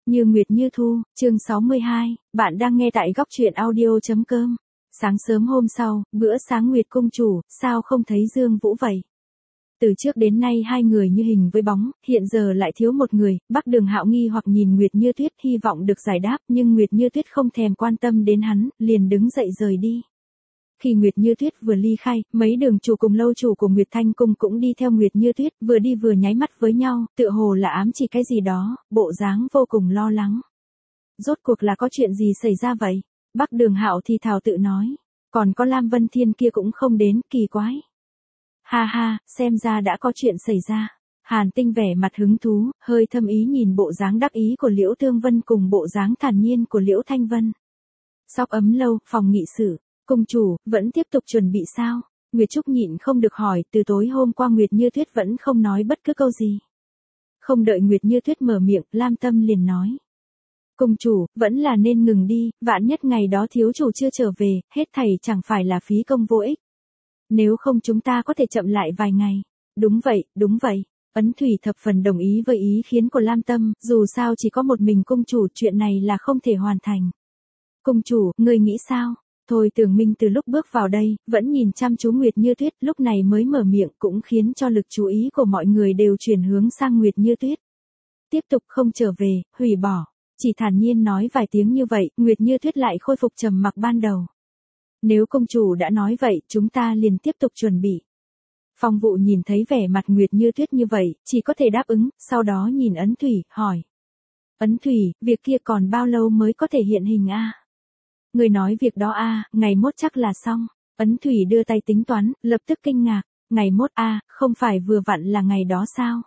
Như Nguyệt Như Thu, chương 62, bạn đang nghe tại góc truyện audio.com. Sáng sớm hôm sau, bữa sáng Nguyệt cung chủ, sao không thấy Dương Vũ vậy? Từ trước đến nay hai người như hình với bóng, hiện giờ lại thiếu một người. Bắc Đường Hạo nghi hoặc nhìn Nguyệt Như Tuyết hy vọng được giải đáp, nhưng Nguyệt Như Tuyết không thèm quan tâm đến hắn, liền đứng dậy rời đi. Khi Nguyệt Như Tuyết vừa ly khai, mấy đường chủ cùng lâu chủ của Nguyệt Thanh Cung cũng đi theo Nguyệt Như Tuyết, vừa đi vừa nháy mắt với nhau, tựa hồ là ám chỉ cái gì đó, bộ dáng vô cùng lo lắng. Rốt cuộc là có chuyện gì xảy ra vậy? Bắc Đường Hạo thì thào tự nói, còn có Lam Vân Thiên kia cũng không đến, kỳ quái. Ha ha, xem ra đã có chuyện xảy ra. Hàn Tinh vẻ mặt hứng thú, hơi thâm ý nhìn bộ dáng đắc ý của Liễu Thương Vân cùng bộ dáng thản nhiên của Liễu Thanh Vân. Sóc ấm lâu, phòng nghị sự. Cung chủ, vẫn tiếp tục chuẩn bị sao? Nguyệt Trúc nhịn không được hỏi, từ tối hôm qua Nguyệt Như Tuyết vẫn không nói bất cứ câu gì. Không đợi Nguyệt Như Tuyết mở miệng, Lam Tâm liền nói. Cung chủ, vẫn là nên ngừng đi, vạn nhất ngày đó thiếu chủ chưa trở về, hết thảy chẳng phải là phí công vô ích. Nếu không chúng ta có thể chậm lại vài ngày. Đúng vậy. Ấn Thủy thập phần đồng ý với ý kiến của Lam Tâm, dù sao chỉ có một mình cung chủ, chuyện này là không thể hoàn thành. Cung chủ, ngươi nghĩ sao? Thôi Tường Minh từ lúc bước vào đây, vẫn nhìn chăm chú Nguyệt Như Tuyết, lúc này mới mở miệng cũng khiến cho lực chú ý của mọi người đều chuyển hướng sang Nguyệt Như Tuyết. Tiếp tục không trở về, hủy bỏ. Chỉ thản nhiên nói vài tiếng như vậy, Nguyệt Như Tuyết lại khôi phục trầm mặc ban đầu. Nếu công chủ đã nói vậy, chúng ta liền tiếp tục chuẩn bị. Phong Vụ nhìn thấy vẻ mặt Nguyệt Như Tuyết như vậy, chỉ có thể đáp ứng, sau đó nhìn Ấn Thủy, hỏi. Ấn Thủy, việc kia còn bao lâu mới có thể hiện hình a? Người nói việc đó a, ngày mốt chắc là xong. Ấn Thủy đưa tay tính toán, lập tức kinh ngạc. Ngày mốt a, không phải vừa vặn là ngày đó sao?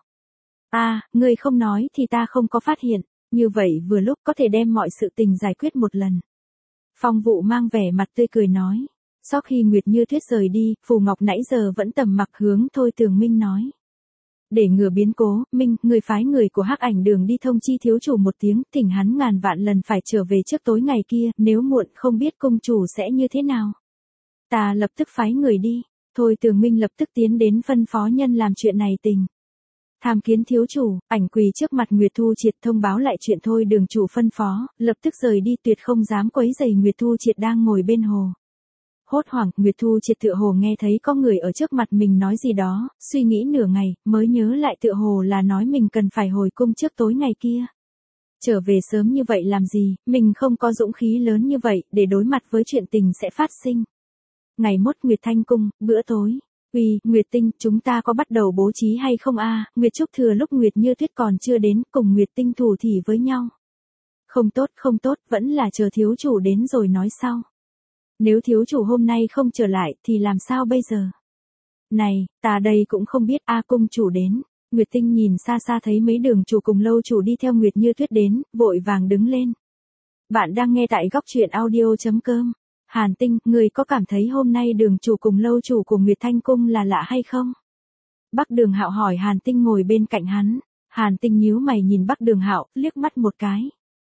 Ngươi không nói thì ta không có phát hiện. Như vậy vừa lúc có thể đem mọi sự tình giải quyết một lần. Phong Vụ mang vẻ mặt tươi cười nói. Sau khi Nguyệt Như Tuyết rời đi, Phù Ngọc nãy giờ vẫn tầm mặc hướng Thôi Tường Minh nói. Để ngừa biến cố, Minh, người phái người của Hắc Ảnh Đường đi thông chi thiếu chủ một tiếng, thỉnh hắn ngàn vạn lần phải trở về trước tối ngày kia, nếu muộn không biết cung chủ sẽ như thế nào. Ta lập tức phái người đi. Thôi Tường Minh lập tức tiến đến phân phó nhân làm chuyện này tình. Tham kiến thiếu chủ, ảnh quỳ trước mặt Nguyệt Thu Triệt thông báo lại chuyện Thôi Đường chủ phân phó, lập tức rời đi, tuyệt không dám quấy rầy Nguyệt Thu Triệt đang ngồi bên hồ. Hốt hoảng, Nguyệt Thu Triệt tựa hồ nghe thấy có người ở trước mặt mình nói gì đó, suy nghĩ nửa ngày, mới nhớ lại tựa hồ là nói mình cần phải hồi cung trước tối ngày kia. Trở về sớm như vậy làm gì, mình không có dũng khí lớn như vậy, để đối mặt với chuyện tình sẽ phát sinh. Ngày mốt Nguyệt Thanh Cung, bữa tối. Nguyệt Tinh, chúng ta có bắt đầu bố trí hay không a? Nguyệt Trúc thừa lúc Nguyệt Như Tuyết còn chưa đến, cùng Nguyệt Tinh thủ thỉ với nhau. Không tốt, vẫn là chờ thiếu chủ đến rồi nói sau. Nếu thiếu chủ hôm nay không trở lại, thì làm sao bây giờ? Này, ta đây cũng không biết cung chủ đến. Nguyệt Tinh nhìn xa xa thấy mấy đường chủ cùng lâu chủ đi theo Nguyệt Như Tuyết đến, vội vàng đứng lên. Bạn đang nghe tại góc truyện audio.com. Hàn Tinh, người có cảm thấy hôm nay đường chủ cùng lâu chủ của Nguyệt Thanh Cung là lạ hay không? Bắc Đường Hạo hỏi Hàn Tinh ngồi bên cạnh hắn. Hàn Tinh nhíu mày nhìn Bắc Đường Hạo, liếc mắt một cái.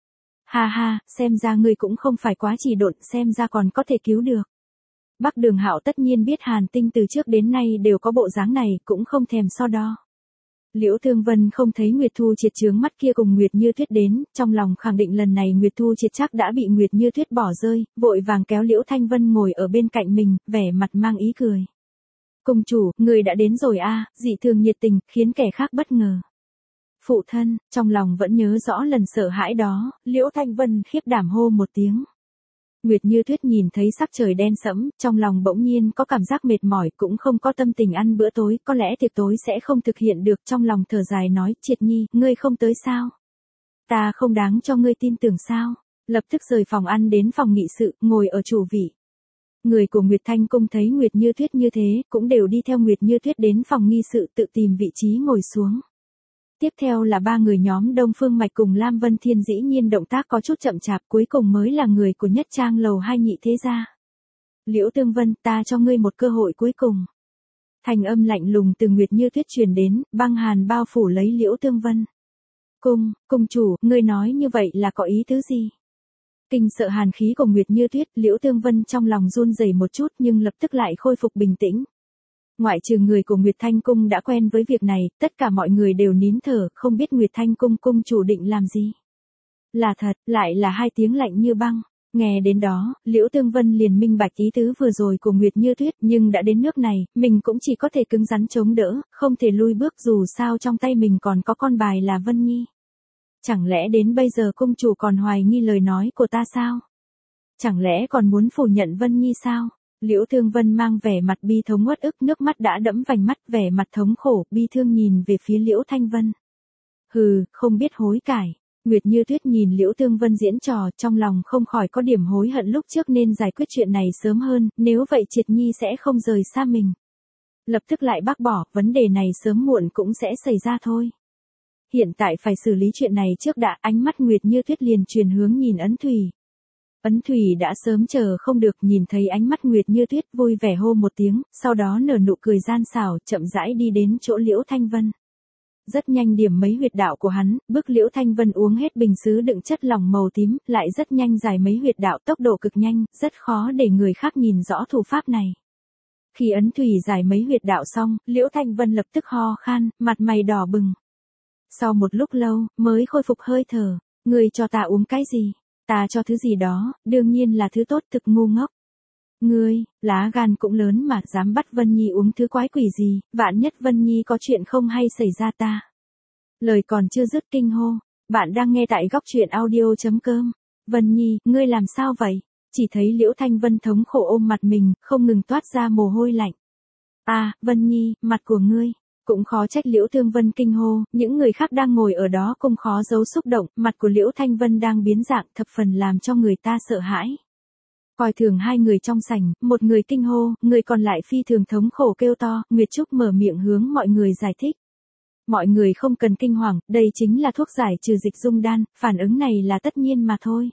Ha, xem ra ngươi cũng không phải quá trì độn, xem ra còn có thể cứu được. Bắc Đường Hạo tất nhiên biết Hàn Tinh từ trước đến nay đều có bộ dáng này, cũng không thèm so đo. Liễu Thương Vân không thấy Nguyệt Thu Triệt chướng mắt kia cùng Nguyệt Như Tuyết đến, trong lòng khẳng định lần này Nguyệt Thu Triệt chắc đã bị Nguyệt Như Tuyết bỏ rơi, vội vàng kéo Liễu Thanh Vân ngồi ở bên cạnh mình, vẻ mặt mang ý cười. Cung chủ, người đã đến rồi dị thường nhiệt tình, khiến kẻ khác bất ngờ. Phụ thân, trong lòng vẫn nhớ rõ lần sợ hãi đó, Liễu Thanh Vân khiếp đảm hô một tiếng. Nguyệt Như Tuyết nhìn thấy sắc trời đen sẫm, trong lòng bỗng nhiên có cảm giác mệt mỏi, cũng không có tâm tình ăn bữa tối, có lẽ tiệc tối sẽ không thực hiện được, trong lòng thở dài nói, Triệt Nhi, ngươi không tới sao? Ta không đáng cho ngươi tin tưởng sao? Lập tức rời phòng ăn đến phòng nghị sự, ngồi ở chủ vị. Người của Nguyệt Thanh Cung thấy Nguyệt Như Tuyết như thế, cũng đều đi theo Nguyệt Như Tuyết đến phòng nghị sự tự tìm vị trí ngồi xuống. Tiếp theo là ba người nhóm Đông Phương Mạch cùng Lam Vân Thiên, dĩ nhiên động tác có chút chậm chạp, cuối cùng mới là người của Nhất Trang lầu 2 nhị thế gia. Liễu Tương Vân, ta cho ngươi một cơ hội cuối cùng. Thành âm lạnh lùng từ Nguyệt Như Tuyết truyền đến, băng hàn bao phủ lấy Liễu Tương Vân. Cung chủ, ngươi nói như vậy là có ý tứ gì? Kinh sợ hàn khí của Nguyệt Như Tuyết, Liễu Tương Vân trong lòng run rẩy một chút nhưng lập tức lại khôi phục bình tĩnh. Ngoại trừ người của Nguyệt Thanh Cung đã quen với việc này, tất cả mọi người đều nín thở, không biết Nguyệt Thanh Cung cung chủ định làm gì. Là thật, lại là hai tiếng lạnh như băng. Nghe đến đó, Liễu Tương Vân liền minh bạch ý tứ vừa rồi của Nguyệt Như Tuyết, nhưng đã đến nước này, mình cũng chỉ có thể cứng rắn chống đỡ, không thể lui bước dù sao trong tay mình còn có con bài là Vân Nhi. Chẳng lẽ đến bây giờ công chủ còn hoài nghi lời nói của ta sao? Chẳng lẽ còn muốn phủ nhận Vân Nhi sao? Liễu Tương Vân mang vẻ mặt bi thống uất ức, nước mắt đã đẫm vành mắt, vẻ mặt thống khổ, bi thương nhìn về phía Liễu Thanh Vân. Hừ, không biết hối cải. Nguyệt Như Tuyết nhìn Liễu Tương Vân diễn trò, trong lòng không khỏi có điểm hối hận lúc trước nên giải quyết chuyện này sớm hơn, nếu vậy Triệt Nhi sẽ không rời xa mình. Lập tức lại bác bỏ, vấn đề này sớm muộn cũng sẽ xảy ra thôi. Hiện tại phải xử lý chuyện này trước đã, ánh mắt Nguyệt Như Tuyết liền chuyển hướng nhìn Ấn Thủy. Ấn Thủy đã sớm chờ không được, nhìn thấy ánh mắt Nguyệt Như Tuyết vui vẻ hô một tiếng, sau đó nở nụ cười gian xảo, chậm rãi đi đến chỗ Liễu Thanh Vân. Rất nhanh điểm mấy huyệt đạo của hắn, bước Liễu Thanh Vân uống hết bình sứ đựng chất lỏng màu tím, lại rất nhanh giải mấy huyệt đạo, tốc độ cực nhanh, rất khó để người khác nhìn rõ thủ pháp này. Khi Ấn Thủy giải mấy huyệt đạo xong, Liễu Thanh Vân lập tức ho khan, mặt mày đỏ bừng. Sau một lúc lâu, mới khôi phục hơi thở. Ngươi cho ta uống cái gì? Ta cho thứ gì đó, đương nhiên là thứ tốt, thực ngu ngốc. Ngươi, lá gan cũng lớn mà dám bắt Vân Nhi uống thứ quái quỷ gì, vạn nhất Vân Nhi có chuyện không hay xảy ra ta. Lời còn chưa dứt kinh hô, bạn đang nghe tại góc truyện audio.com. Vân Nhi, ngươi làm sao vậy? Chỉ thấy Liễu Thanh Vân thống khổ ôm mặt mình, không ngừng toát ra mồ hôi lạnh. À, Vân Nhi, mặt của ngươi. Cũng khó trách Liễu Tương Vân kinh hô, những người khác đang ngồi ở đó cũng khó giấu xúc động, mặt của Liễu Thanh Vân đang biến dạng thập phần làm cho người ta sợ hãi. Coi thường hai người trong sảnh, một người kinh hô, người còn lại phi thường thống khổ kêu to, Nguyệt Trúc mở miệng hướng mọi người giải thích. Mọi người không cần kinh hoàng, đây chính là thuốc giải trừ dịch dung đan, phản ứng này là tất nhiên mà thôi.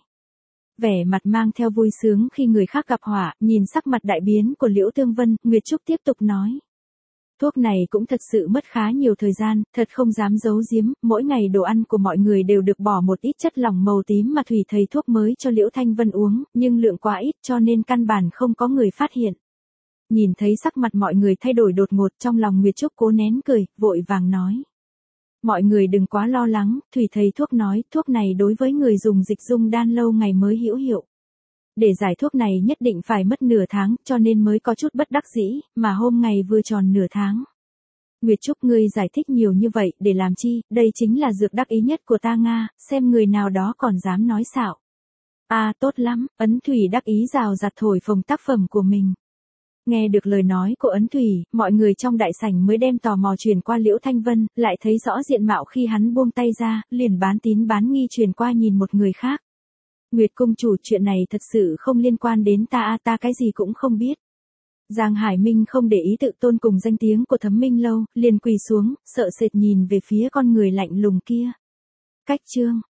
Vẻ mặt mang theo vui sướng khi người khác gặp họa, nhìn sắc mặt đại biến của Liễu Tương Vân, Nguyệt Trúc tiếp tục nói. Thuốc này cũng thật sự mất khá nhiều thời gian, thật không dám giấu giếm, mỗi ngày đồ ăn của mọi người đều được bỏ một ít chất lỏng màu tím mà Thủy thầy thuốc mới cho Liễu Thanh Vân uống, nhưng lượng quá ít cho nên căn bản không có người phát hiện. Nhìn thấy sắc mặt mọi người thay đổi đột ngột, trong lòng Nguyệt Trúc cố nén cười, vội vàng nói. Mọi người đừng quá lo lắng, Thủy thầy thuốc nói, thuốc này đối với người dùng dịch dung đan lâu ngày mới hữu hiệu. Để giải thuốc này nhất định phải mất nửa tháng, cho nên mới có chút bất đắc dĩ, mà hôm ngày vừa tròn nửa tháng. Nguyệt Trúc, ngươi giải thích nhiều như vậy, để làm chi, đây chính là dược đắc ý nhất của ta Nga, xem người nào đó còn dám nói xạo. À, tốt lắm, Ấn Thủy đắc ý rào rạt thổi phồng tác phẩm của mình. Nghe được lời nói của Ấn Thủy, mọi người trong đại sảnh mới đem tò mò truyền qua Liễu Thanh Vân, lại thấy rõ diện mạo khi hắn buông tay ra, liền bán tín bán nghi truyền qua nhìn một người khác. Nguyệt công chủ, chuyện này thật sự không liên quan đến ta, ta cái gì cũng không biết. Giang Hải Minh không để ý tự tôn cùng danh tiếng của Thấm Minh Lâu, liền quỳ xuống, sợ sệt nhìn về phía con người lạnh lùng kia. Cách chương